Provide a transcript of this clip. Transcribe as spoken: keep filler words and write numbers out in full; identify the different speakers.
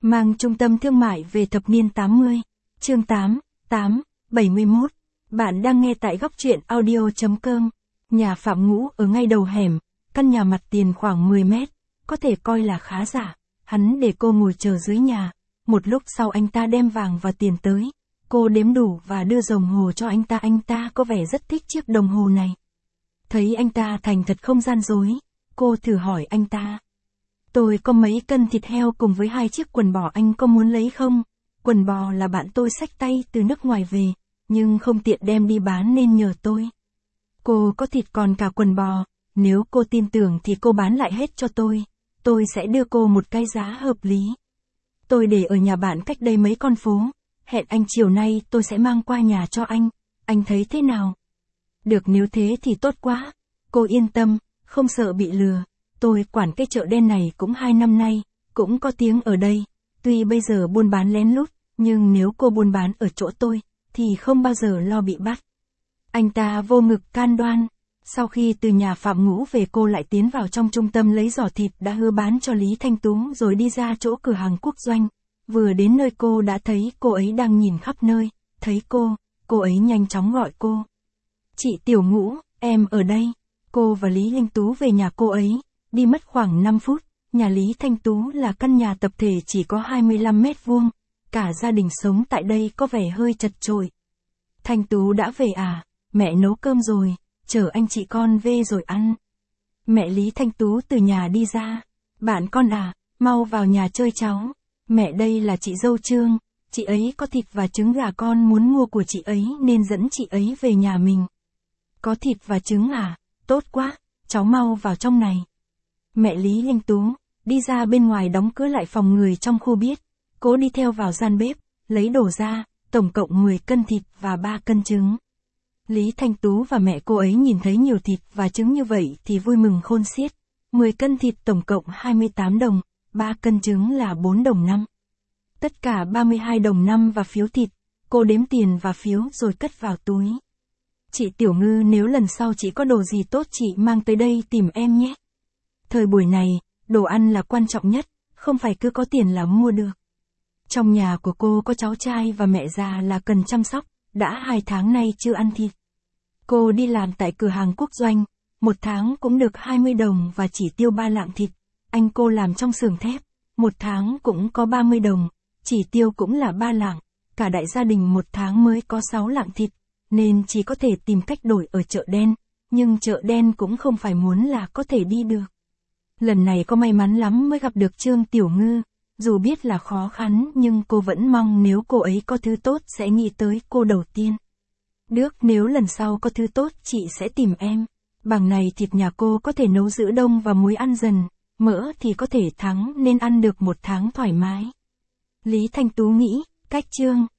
Speaker 1: mang trung tâm thương mại về thập niên tám mươi. Chương tám, tám, bảy mươi mốt. Bạn đang nghe tại góc truyện audio chấm com. Nhà Phạm Ngũ ở ngay đầu hẻm, căn nhà mặt tiền khoảng mười mét, có thể coi là khá giả. Hắn để cô ngồi chờ dưới nhà. Một lúc sau anh ta đem vàng và tiền tới. Cô đếm đủ và đưa đồng hồ cho anh ta. Anh ta có vẻ rất thích chiếc đồng hồ này. Thấy anh ta thành thật không gian dối, cô thử hỏi anh ta. Tôi có mấy cân thịt heo cùng với hai chiếc quần bò, anh có muốn lấy không? Quần bò là bạn tôi xách tay từ nước ngoài về, nhưng không tiện đem đi bán nên nhờ tôi. Cô có thịt còn cả quần bò, nếu cô tin tưởng thì cô bán lại hết cho tôi. Tôi sẽ đưa cô một cái giá hợp lý. Tôi để ở nhà bạn cách đây mấy con phố. Hẹn anh chiều nay tôi sẽ mang qua nhà cho anh. Anh thấy thế nào? Được, nếu thế thì tốt quá. Cô yên tâm, không sợ bị lừa. Tôi quản cái chợ đen này cũng hai năm nay, cũng có tiếng ở đây. Tuy bây giờ buôn bán lén lút, nhưng nếu cô buôn bán ở chỗ tôi, thì không bao giờ lo bị bắt. Anh ta vô ngực can đoan. Sau khi từ nhà Phạm Ngũ về, cô lại tiến vào trong trung tâm lấy giỏ thịt đã hứa bán cho Lý Thanh Tú rồi đi ra chỗ cửa hàng Quốc Doanh. Vừa đến nơi cô đã thấy cô ấy đang nhìn khắp nơi. Thấy cô, cô ấy nhanh chóng gọi cô. Chị Tiểu Ngũ, em ở đây. Cô và Lý Thanh Tú về nhà cô ấy. Đi mất khoảng năm phút, nhà Lý Thanh Tú là căn nhà tập thể chỉ có hai mươi lăm mét vuông. Cả gia đình sống tại đây có vẻ hơi chật chội. Thanh Tú đã về à? Mẹ nấu cơm rồi, chờ anh chị con về rồi ăn. Mẹ Lý Thanh Tú từ nhà đi ra. Bạn con à, mau vào nhà chơi cháu. Mẹ đây là chị dâu Trương, chị ấy có thịt và trứng gà, con muốn mua của chị ấy nên dẫn chị ấy về nhà mình. Có thịt và trứng à? Tốt quá, cháu mau vào trong này. Mẹ Lý Thanh Tú đi ra bên ngoài đóng cửa lại phòng người trong khu biết. Cô đi theo vào gian bếp, lấy đồ ra, tổng cộng mười cân thịt và ba cân trứng. Lý Thanh Tú và mẹ cô ấy nhìn thấy nhiều thịt và trứng như vậy thì vui mừng khôn xiết. mười cân thịt tổng cộng hai mươi tám đồng, ba cân trứng là bốn đồng năm. Tất cả ba mươi hai đồng năm và phiếu thịt. Cô đếm tiền và phiếu rồi cất vào túi. Chị Tiểu Ngư, nếu lần sau chị có đồ gì tốt chị mang tới đây tìm em nhé. Thời buổi này, đồ ăn là quan trọng nhất, không phải cứ có tiền là mua được. Trong nhà của cô có cháu trai và mẹ già là cần chăm sóc, đã hai tháng nay chưa ăn thịt. Cô đi làm tại cửa hàng Quốc Doanh, một tháng cũng được hai mươi đồng và chỉ tiêu ba lạng thịt. Anh cô làm trong xưởng thép, một tháng cũng có ba mươi đồng, chỉ tiêu cũng là ba lạng. Cả đại gia đình một tháng mới có sáu lạng thịt, nên chỉ có thể tìm cách đổi ở chợ đen, nhưng chợ đen cũng không phải muốn là có thể đi được. Lần này có may mắn lắm mới gặp được Trương Tiểu Ngư, dù biết là khó khăn nhưng cô vẫn mong nếu cô ấy có thứ tốt sẽ nghĩ tới cô đầu tiên. Được, nếu lần sau có thứ tốt chị sẽ tìm em. Bằng này thịt nhà cô có thể nấu giữ đông và muối ăn dần, mỡ thì có thể thắng nên ăn được một tháng thoải mái. Lý Thanh Tú nghĩ, cách Trương